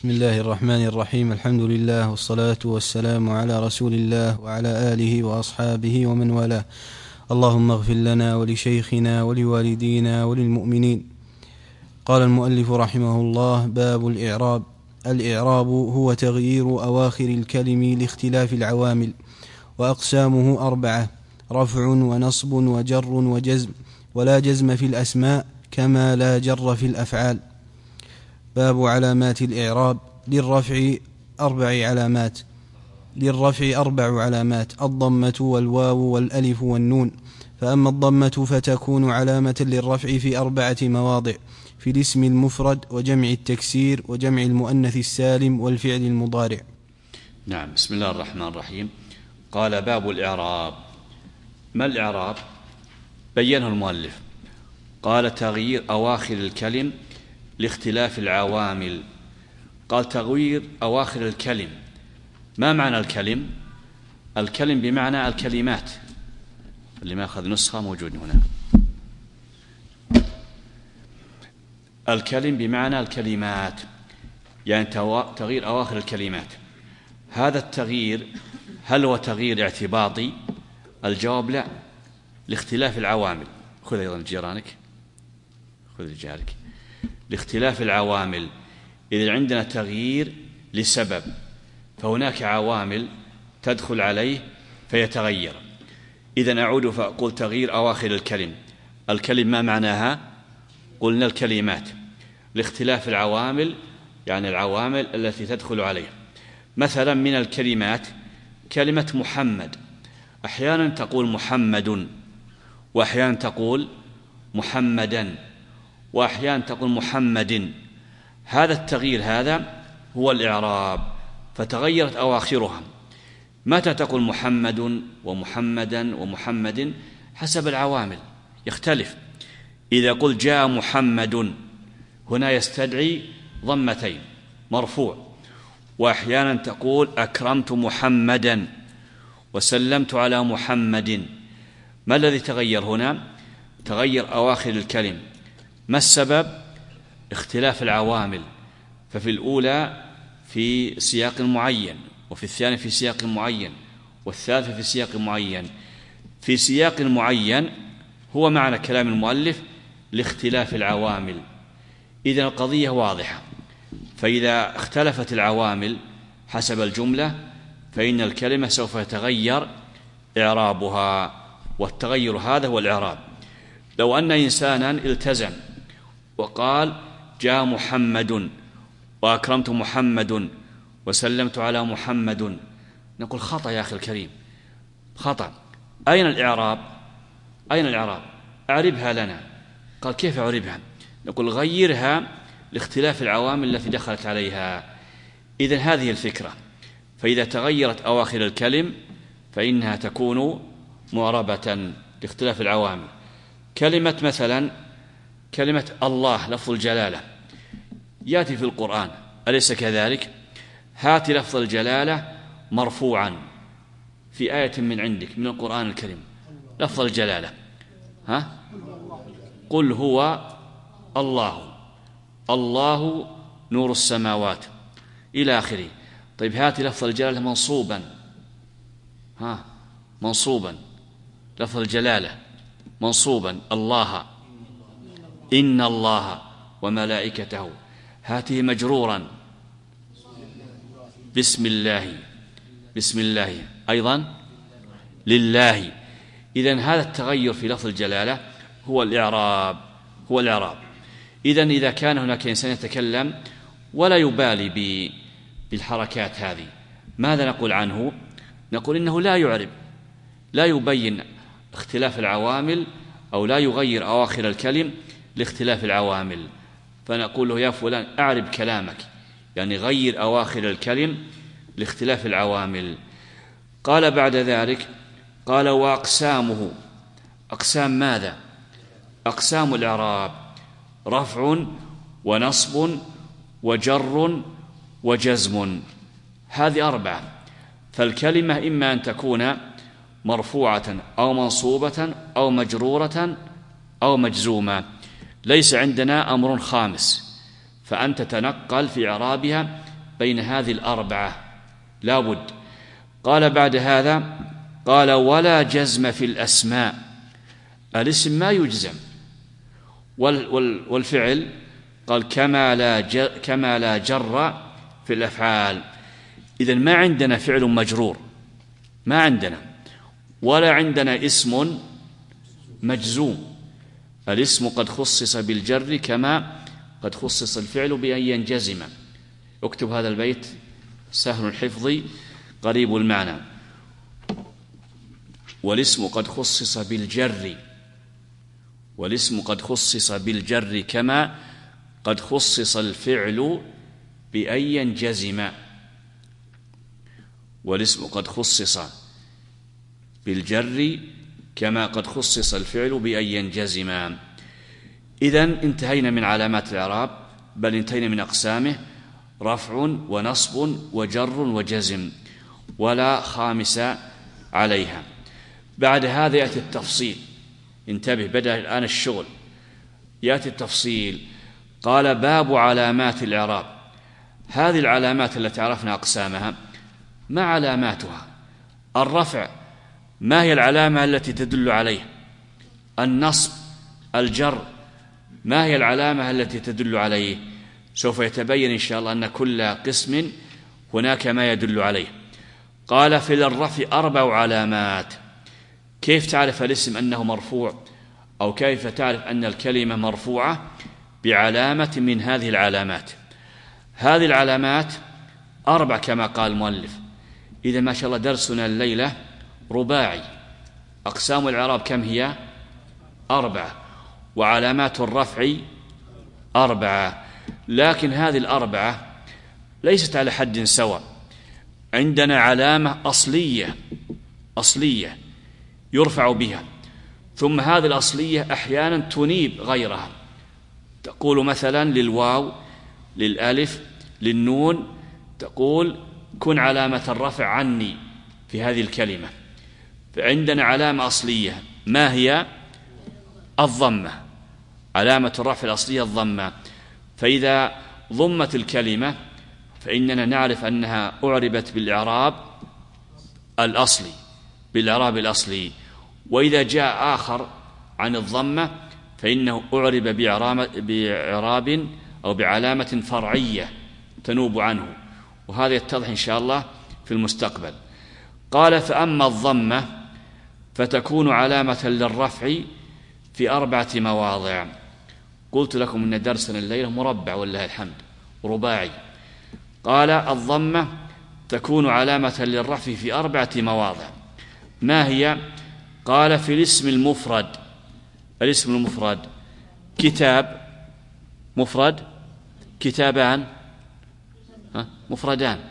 بسم الله الرحمن الرحيم. الحمد لله والصلاة والسلام على رسول الله وعلى آله وأصحابه ومن والاه. اللهم اغفر لنا ولشيخنا ولوالدينا وللمؤمنين. قال المؤلف رحمه الله: باب الإعراب. الإعراب هو تغيير أواخر الكلم لاختلاف العوامل، وأقسامه 4: رفع ونصب وجر وجزم، ولا جزم في الأسماء كما لا جر في الأفعال. باب علامات الإعراب. للرفع 4 علامات: الضمة والواو والألف والنون. فأما الضمة فتكون علامة للرفع في 4 مواضع: في الاسم المفرد وجمع التكسير وجمع المؤنث السالم والفعل المضارع. نعم. بسم الله الرحمن الرحيم. قال: باب الإعراب. ما الإعراب؟ بينه المؤلف. قال: تغيير أواخر الكلم لاختلاف العوامل. قال: تغيير أواخر الكلم. ما معنى الكلم؟ الكلم بمعنى الكلمات. اللي ما أخذ نسخة موجود هنا. الكلم بمعنى الكلمات، يعني تغيير أواخر الكلمات. هذا التغيير هل هو تغيير اعتباطي؟ الجواب لا، لاختلاف العوامل. خذ أيضا جيرانك، خذ رجالك. لاختلاف العوامل. إذا عندنا تغيير لسبب، فهناك عوامل تدخل عليه فيتغير. إذن أعود فأقول: تغيير أواخر الكلم. الكلم ما معناها؟ قلنا الكلمات. لاختلاف العوامل يعني العوامل التي تدخل عليه. مثلا من الكلمات كلمة محمد، أحيانا تقول محمد، وأحيانا تقول محمدا، وأحيانا تقول محمد. هذا التغيير هذا هو الإعراب، فتغيرت أواخرها. متى تقول محمد ومحمدا ومحمد؟ حسب العوامل يختلف. إذا قلت جاء محمد، هنا يستدعي ضمتين، مرفوع. وأحيانا تقول أكرمت محمدا وسلمت على محمد. ما الذي تغير هنا؟ تغير أواخر الكلم. ما السبب؟ اختلاف العوامل. ففي الأولى في سياق معين، وفي الثاني في سياق معين، والثالث في سياق معين. في سياق معين هو معنى كلام المؤلف لاختلاف العوامل. إذن القضية واضحة. فإذا اختلفت العوامل حسب الجملة فإن الكلمة سوف يتغير إعرابها، والتغير هذا هو الإعراب. لو أن إنسانا التزم وقال جاء محمد وأكرمت محمد وسلمت على محمد، نقول خطأ يا أخي الكريم، خطأ. أين الإعراب؟ أين الإعراب؟ أعربها لنا. قال: كيف أعربها؟ نقول: غيرها لاختلاف العوامل التي دخلت عليها. إذن هذه الفكرة. فإذا تغيرت أواخر الكلم فإنها تكون معربة لاختلاف العوامل. كلمة مثلا كلمة الله، لفظ الجلالة، يأتي في القرآن، أليس كذلك؟ هات لفظ الجلالة مرفوعا في آية من عندك من القرآن الكريم، لفظ الجلالة. قل هو الله، الله نور السماوات إلى آخره. طيب هات لفظ الجلالة منصوبا، منصوبا، لفظ الجلالة منصوبا، الله، إن الله وملائكته. هاته مجرورا، بسم الله، بسم الله أيضا، لله. إذن هذا التغير في لفظ الجلالة هو الإعراب، هو الإعراب. إذن إذا كان هناك إنسان يتكلم ولا يبالي بالحركات هذه، ماذا نقول عنه؟ نقول إنه لا يعرب، لا يبين اختلاف العوامل، أو لا يغير أواخر الكلم لاختلاف العوامل. فنقول له: يا فلان أعرب كلامك، يعني غير أواخر الكلم لاختلاف العوامل. قال بعد ذلك: قال: وأقسامه. أقسام ماذا؟ أقسام الإعراب: رفع ونصب وجر وجزم. هذه 4. فالكلمة إما أن تكون مرفوعة أو منصوبة أو مجرورة أو مجزومة. ليس عندنا أمر خامس، فأن تتنقل في إعرابها بين هذه الأربعة لا بد. قال بعد هذا قال ولا جزم في الأسماء، الاسم ما يجزم، والفعل قال كما لا جر في الأفعال. إذن ما عندنا فعل مجرور، ما عندنا، ولا عندنا اسم مجزوم. الاسم قد خصص بالجر كما قد خصص الفعل بأن ينجزم. اكتب هذا البيت سهل الحفظ قريب المعنى. والاسم قد خصص بالجر، والاسم قد خصص بالجر كما قد خصص الفعل بأن ينجزم. والاسم قد خصص بالجر كما قد خصص الفعل بأن ينجزم. إذن انتهينا من علامات الإعراب، بل انتهينا من أقسامه: رفع ونصب وجر وجزم، ولا خامس عليها. بعد هذا يأتي التفصيل. انتبه، بدأ الآن الشغل، يأتي التفصيل. قال باب علامات الإعراب. هذه العلامات التي عرفنا أقسامها ما علاماتها؟ الرفع ما هي العلامة التي تدل عليه؟ النصب، الجر ما هي العلامة التي تدل عليه؟ سوف يتبين إن شاء الله أن كل قسم هناك ما يدل عليه. قال في الرفع 4 علامات. كيف تعرف الاسم أنه مرفوع، أو كيف تعرف أن الكلمة مرفوعة؟ بعلامة من هذه العلامات. هذه العلامات 4 كما قال المؤلف. إذا ما شاء الله درسنا الليلة رباعي. أقسام الإعراب كم هي؟ 4، وعلامات الرفع 4. لكن هذه 4 ليست على حد سواء. عندنا علامة أصلية يرفع بها، ثم هذه الأصلية أحيانا تنيب غيرها. تقول مثلا للواو، للألف، للنون، تقول كن علامة الرفع عني في هذه الكلمة. فعندنا علامة أصلية، ما هي؟ الضمة. علامة الرفع الأصلية الضمة. فإذا ضمت الكلمة فإننا نعرف أنها أعربت بالإعراب الأصلي، بالإعراب الأصلي. وإذا جاء آخر عن الضمة فإنه أعرب بإعراب أو بعلامة فرعية تنوب عنه، وهذا يتضح إن شاء الله في المستقبل. قال فأما الضمة فتكون علامة للرفع في 4 مواضع. قلت لكم أن درسنا الليلة مربع والله الحمد، رباعي. قال الضمة تكون علامة للرفع في 4 مواضع. ما هي؟ قال في الاسم المفرد. الاسم المفرد كتاب مفرد، كتابان مفردان،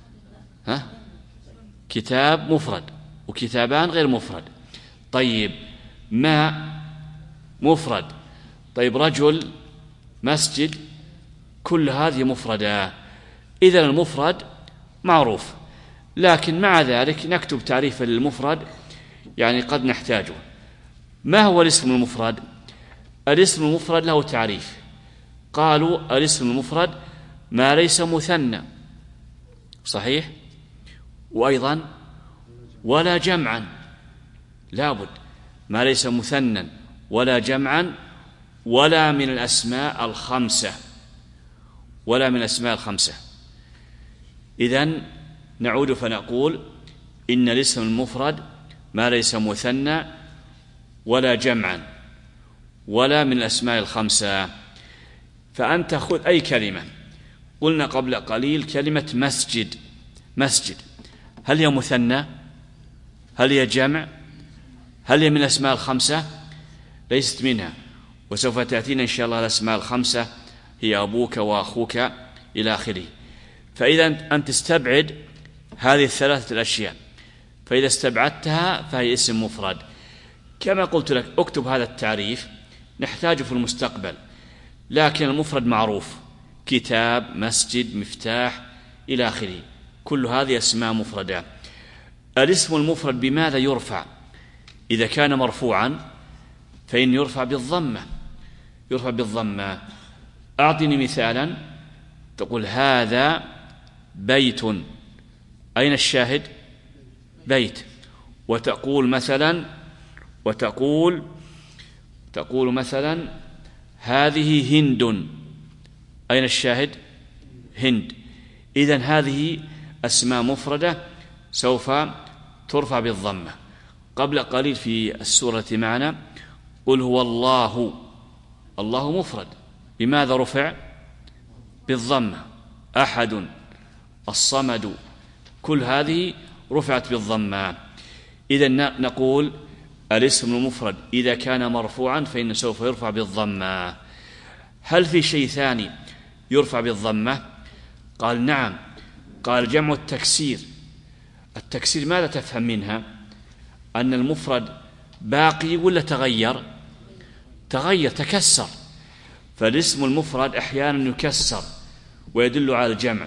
كتاب مفرد وكتابان غير مفرد. طيب ماء مفرد، طيب رجل، مسجد، كل هذه مفردة. إذن المفرد معروف، لكن مع ذلك نكتب تعريفا للمفرد يعني قد نحتاجه. ما هو الاسم المفرد؟ الاسم المفرد له تعريف. قالوا الاسم المفرد ما ليس مثنى، صحيح، وأيضا ولا جمعا، لابد ما ليس مثنى ولا جمعا ولا من الأسماء الخمسة، ولا من الأسماء الخمسة. إذن نعود فنقول إن الاسم المفرد ما ليس مثنى ولا جمعا ولا من الأسماء الخمسة. فأنت خذ أي كلمة. قلنا قبل قليل كلمة مسجد. مسجد هل هي مثنى؟ هل هي جمع؟ هل هي من الأسماء الخمسة؟ ليست منها، وسوف تأتينا إن شاء الله الأسماء الخمسة هي أبوك وأخوك إلى آخره. فإذا أنت استبعد هذه الثلاثة الأشياء، فإذا استبعدتها فهي اسم مفرد. كما قلت لك اكتب هذا التعريف نحتاجه في المستقبل، لكن المفرد معروف: كتاب، مسجد، مفتاح إلى آخره، كل هذه أسماء مفردة. الاسم المفرد بماذا يرفع؟ إذا كان مرفوعا فإن يرفع بالضمة، يرفع بالضمة. أعطني مثالا. تقول هذا بيت، أين الشاهد؟ بيت. وتقول مثلا هذه هند، أين الشاهد؟ هند. إذن هذه أسماء مفردة سوف ترفع بالضمة. قبل قليل في السورة معنا قل هو الله، الله مفرد، بماذا رفع؟ بالضمة. أحد، الصمد، كل هذه رفعت بالضمة. إذن نقول الاسم المفرد إذا كان مرفوعا فإنه سوف يرفع بالضمة. هل في شيء ثاني يرفع بالضمة؟ قال نعم. قال جمع التكسير. التكسير ماذا تفهم منها؟ أن المفرد باقي ولا تغير؟ تغير، تكسر. فالاسم المفرد أحيانا يكسر ويدل على الجمع.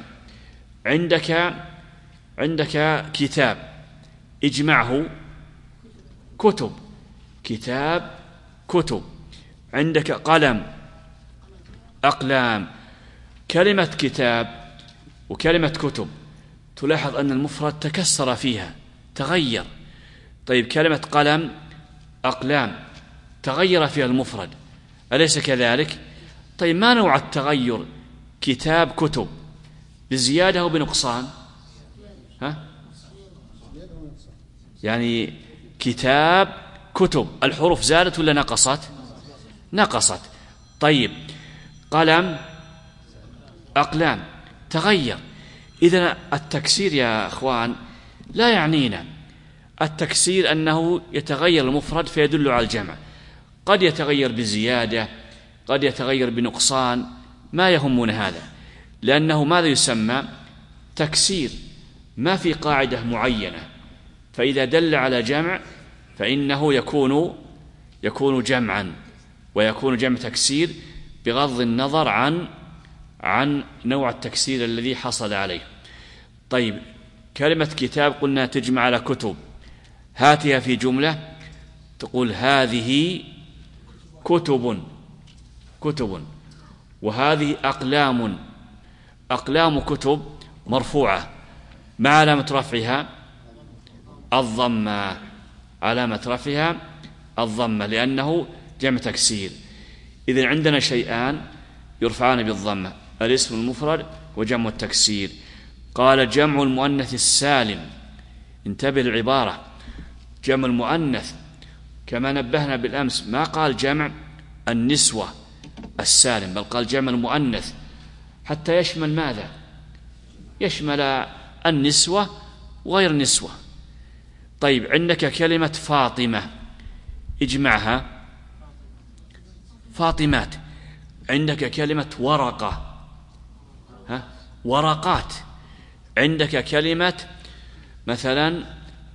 عندك كتاب، اجمعه كتب، كتاب كتب. عندك قلم، أقلام. كلمة كتاب وكلمة كتب تلاحظ أن المفرد تكسر فيها، تغير. طيب كلمة قلم، أقلام، تغير فيها المفرد، أليس كذلك؟ طيب ما نوع التغير؟ كتاب كتب، بزيادة أو بنقصان؟ يعني كتاب كتب الحروف زادت ولا نقصت؟ نقصت. طيب قلم، أقلام، تغير. إذن التكسير يا أخوان لا يعنينا. التكسير أنه يتغير المفرد فيدل على الجمع، قد يتغير بزيادة، قد يتغير بنقصان، ما يهمنا هذا، لأنه ماذا يسمى؟ تكسير، ما في قاعدة معينة. فإذا دل على جمع فإنه يكون جمعا، ويكون جمع تكسير بغض النظر عن نوع التكسير الذي حصل عليه. طيب كلمة كتاب قلنا تجمع على كتب، هاتها في جملة تقول هذه كتب، وهذه أقلام كتب مرفوعة، ما علامة رفعها؟ الضمة، علامة رفعها الضمة، لأنه جمع تكسير. إذن عندنا شيئان يرفعان بالضمة، الاسم المفرد وجمع التكسير. قال جمع المؤنث السالم، انتبه العبارة، جمع المؤنث كما نبهنا بالأمس ما قال جمع النسوة السالم، بل قال جمع المؤنث حتى يشمل ماذا؟ يشمل النسوة وغير نسوة. طيب عندك كلمة فاطمة، اجمعها فاطمات. عندك كلمة ورقة، ورقات. عندك كلمة مثلا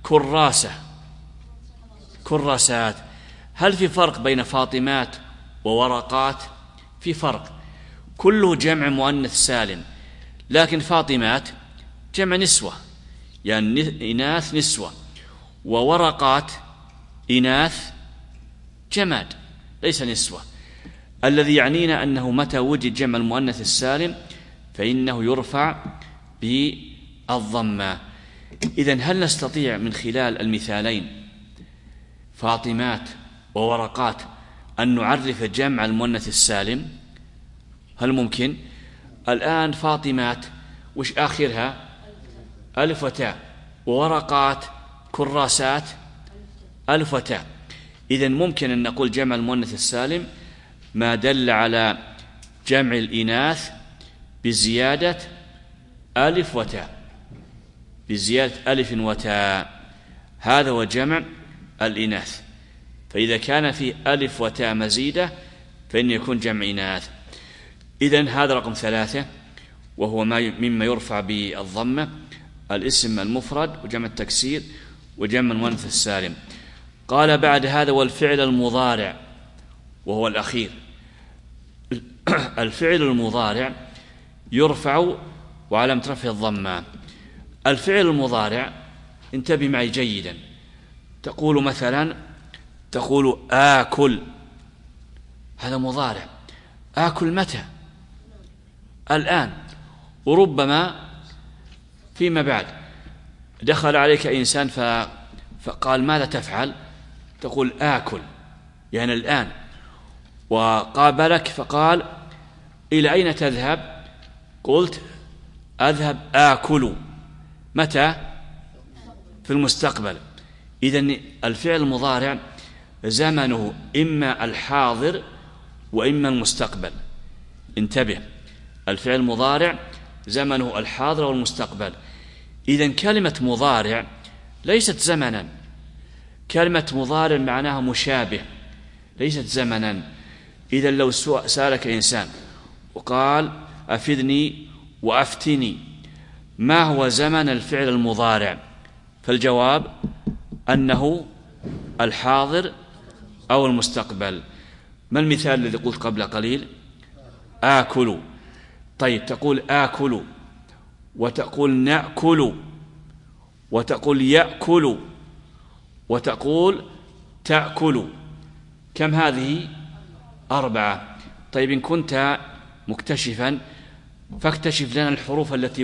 كراسات. هل في فرق بين فاطمات وورقات؟ في فرق، كله جمع مؤنث سالم، لكن فاطمات جمع نسوة، يعني إناث نسوة، وورقات إناث جماد ليس نسوة. الذي يعنينا أنه متى وجد جمع المؤنث السالم فإنه يرفع بالضمة. إذن هل نستطيع من خلال المثالين فاطمات وورقات أن نعرف جمع المؤنث السالم؟ هل ممكن؟ الآن فاطمات وش آخرها؟ ألف وتاء، وورقات كراسات ألف وتاء. إذن ممكن أن نقول جمع المؤنث السالم ما دل على جمع الإناث بزيادة ألف وتاء، بزيادة ألف وتاء، هذا هو جمع الإناث. فإذا كان في ألف وتاء مزيدة فإنه يكون جمع إناث. إذن هذا رقم 3، وهو مما يرفع بالضمة، الاسم المفرد وجمع التكسير وجمع المؤنث السالم. قال بعد هذا والفعل المضارع، وهو الأخير. الفعل المضارع يرفع وعلامة رفعه الضمة. الفعل المضارع انتبه معي جيدا، تقول مثلا آكل، هذا مضارع. آكل متى؟ الآن. وربما فيما بعد دخل عليك إنسان فقال ماذا تفعل؟ تقول آكل، يعني الآن. وقابلك فقال إلى أين تذهب؟ قلت أذهب آكل. متى؟ في المستقبل. إذن الفعل المضارع زمنه إما الحاضر وإما المستقبل. انتبه، الفعل المضارع زمنه الحاضر والمستقبل. إذن كلمة مضارع ليست زمنا، كلمة مضارع معناها مشابه، ليست زمنا. إذن لو سألك إنسان وقال أفدني وأفتني ما هو زمن الفعل المضارع، فالجواب أنه الحاضر أو المستقبل. ما المثال الذي قلت قبل قليل؟ آكل. طيب تقول آكل، وتقول نأكل، وتقول يأكل، وتقول تأكل. كم هذه؟ 4. طيب إن كنت مكتشفا فاكتشف لنا الحروف التي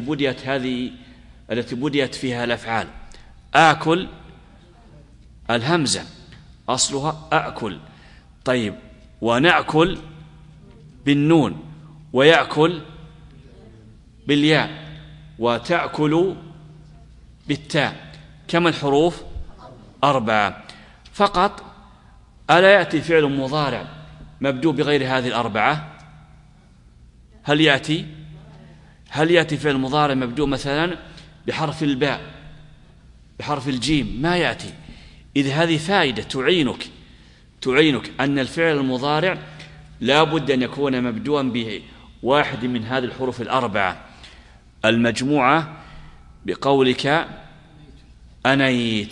بديت فيها الأفعال. آكل الهمزة أصلها أأكل. طيب ونأكل بالنون، ويأكل بالياء، وتأكل بالتاء. كم الحروف؟ 4 فقط. ألا يأتي فعل مضارع مبدوء بغير هذه 4؟ هل يأتي فعل مضارع مبدوء مثلا بحرف الباء، بحرف الجيم؟ ما يأتي. إذ هذه فائدة تعينك أن الفعل المضارع لا بد أن يكون مبدوءا بواحد من هذه الحروف 4 المجموعة بقولك أنيت.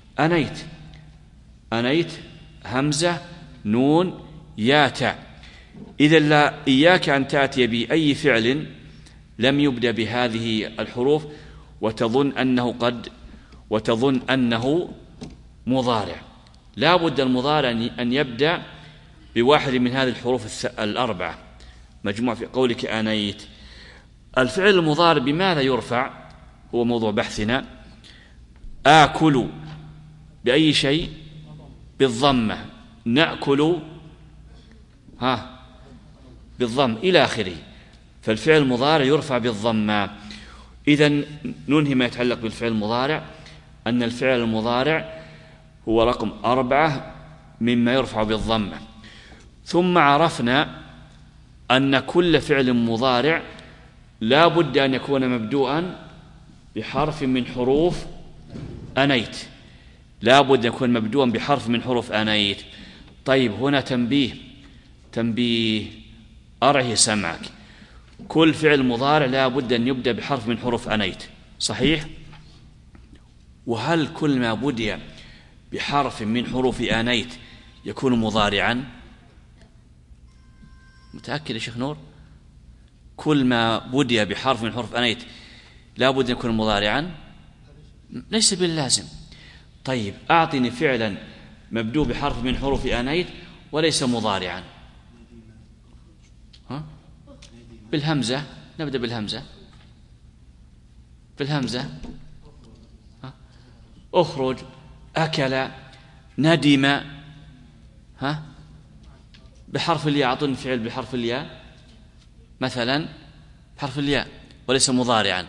أنيت همزة نون يا تاء. إذا لا إياك أن تأتي بأي فعل لم يبدأ بهذه الحروف وتظن أنه مضارع. لا بد المضارع أن يبدأ بواحد من هذه الحروف 4 مجموعة في قولك أنيت. الفعل المضارع بماذا يرفع؟ هو موضوع بحثنا. آكل بأي شيء؟ بالضمة. نأكل بالضم إلى آخره. فالفعل المضارع يرفع بالضمة. إذن ننهي ما يتعلق بالفعل المضارع أن الفعل المضارع هو رقم 4 مما يرفع بالضمة. ثم عرفنا أن كل فعل مضارع لا بد أن يكون مبدوءا بحرف من حروف أنيت. لا بد أن يكون مبدوءا بحرف من حروف أنيت. طيب هنا تنبيه أرعه سمعك. كل فعل مضارع لا بد أن يبدأ بحرف من حروف أنيت، صحيح؟ وهل كل ما بدأ بحرف من حروف أنيت يكون مضارعا؟ متأكد يا شيخ نور؟ كل ما بدأ بحرف من حروف أنيت لا بد أن يكون مضارعا؟ ليس باللازم. طيب أعطني فعلا مبدوء بحرف من حروف أنيت وليس مضارعا. بالهمزة. نبدأ بالهمزة. أخرج، أكل، ندم. بحرف الياء. أعطني فعل بحرف الياء مثلا، بحرف الياء وليس مضارعا.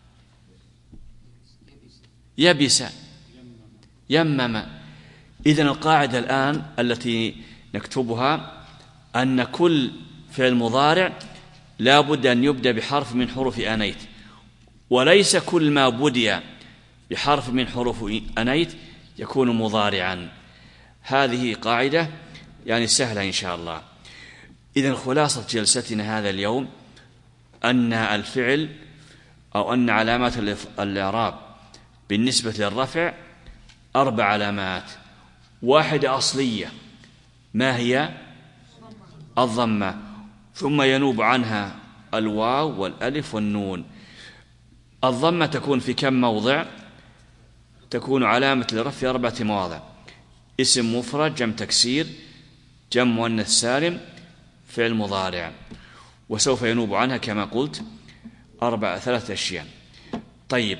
يبس، يمم. إذن القاعدة الآن التي نكتبها أن كل فعل مضارع لا بد أن يبدأ بحرف من حروف أنيت، وليس كل ما بدأ بحرف من حروف أنيت يكون مضارعا. هذه قاعدة يعني سهلة إن شاء الله. إذن خلاصة جلستنا هذا اليوم أن الفعل أو أن علامات الإعراب بالنسبة للرفع 4 علامات. 1 أصلية، ما هي؟ الضمة، ثم ينوب عنها الواو والألف والنون. الضمة تكون في كم موضع؟ تكون علامة للرفع في 4 مواضع: اسم مفرد، جمع تكسير، جمع مؤنث سالم، فعل مضارع. وسوف ينوب عنها كما قلت 3 أشياء. طيب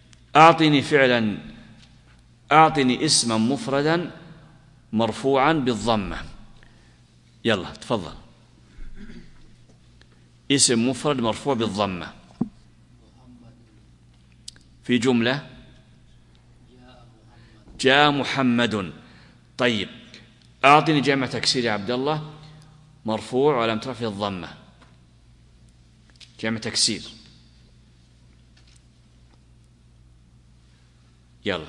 أعطني اسما مفردا مرفوعا بالضمة. يلا تفضل. اسم مفرد مرفوع بالضمة في جملة. جاء محمد. طيب أعطني جمع تكسير يا عبد الله مرفوع ولم ترفع الضمة. جمع تكسير. يلا.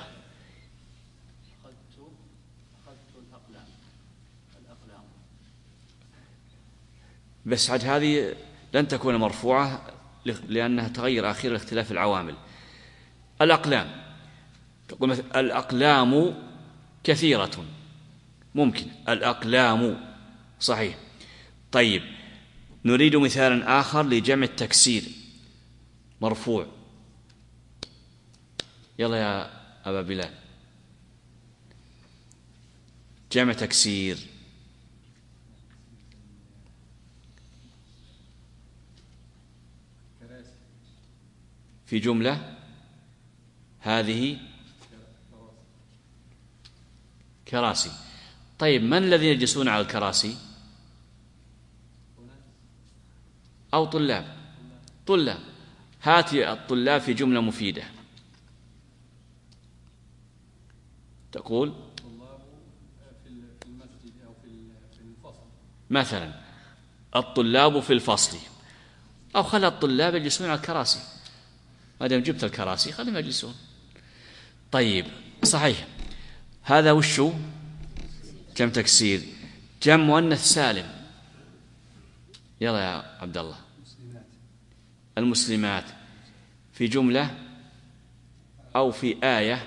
بس عاد هذه لن تكون مرفوعة لأنها تغير آخر اختلاف العوامل. الأقلام، تقول مثلا الأقلام كثيرة، ممكن الأقلام صحيح. طيب نريد مثالا آخر لجمع التكسير مرفوع. يلا يا أبا بلال. جمع تكسير. في جملة. هذه كراسي. طيب من الذين يجلسون على الكراسي؟ أو طلاب. هات الطلاب في جملة مفيدة. تقول مثلا الطلاب في الفصل، أو خلى الطلاب يجلسون على الكراسي، ما دام جبت الكراسي خليهم يجلسون. طيب صحيح. هذا وشو؟ جمع تكسير. جمع مؤنث سالم. يلا يا عبد الله. المسلمات في جملة أو في آية.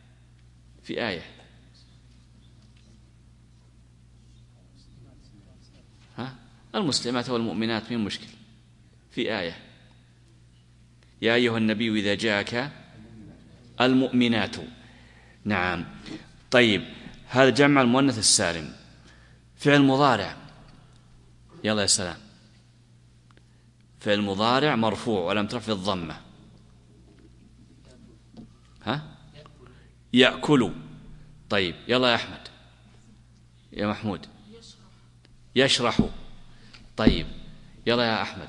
المسلمات والمؤمنات من مشكل. في آية. يا أيها النبي إذا جاءك المؤمنات. نعم. طيب هذا جمع المؤنث السالم. فعل مضارع. يلا يا سلام. فعل مضارع مرفوع ولم ترفع الضمة. يأكل. طيب يلا يا أحمد. يا محمود. يشرح. طيب يلا يا أحمد.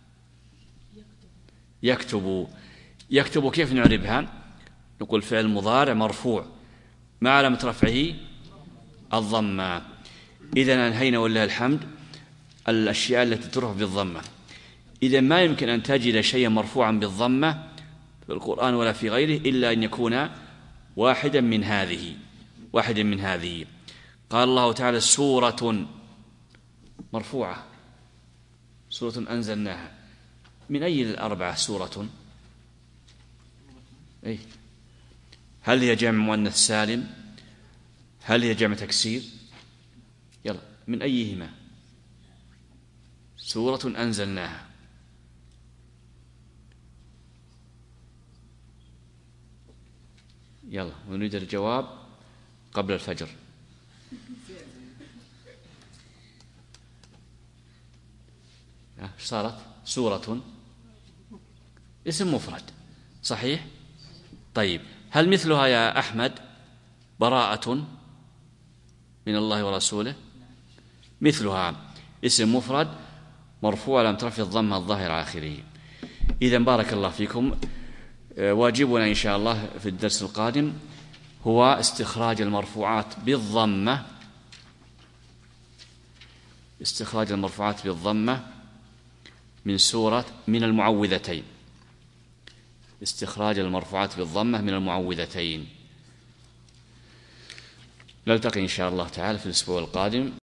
يكتب كيف نعربها؟ نقول فعل مضارع مرفوع ما علامة رفعه الضمة. إذن أنهينا ولله الحمد الأشياء التي ترفع بالضمة. إذن ما يمكن أن تجد شيئا مرفوعا بالضمة في القرآن ولا في غيره إلا أن يكون واحدا من هذه. قال الله تعالى سورة مرفوعة، سورة أنزلناها. من أي الأربعة سورة؟ أي هل هي جمع مؤنث سالم؟ هل هي جمع تكسير؟ يلا من أيهما؟ سورة أنزلناها. يلا ونريد الجواب قبل الفجر. صارت سورة اسم مفرد صحيح. طيب هل مثلها يا أحمد براءة من الله ورسوله؟ مثلها اسم مفرد مرفوع لم ترفع الضمة الظاهر على آخره. إذن بارك الله فيكم. واجبنا إن شاء الله في الدرس القادم هو استخراج المرفوعات بالضمة. من المعوذتين. استخراج المرفوعات بالضمة من المعوذتين. نلتقي إن شاء الله تعالى في الأسبوع القادم.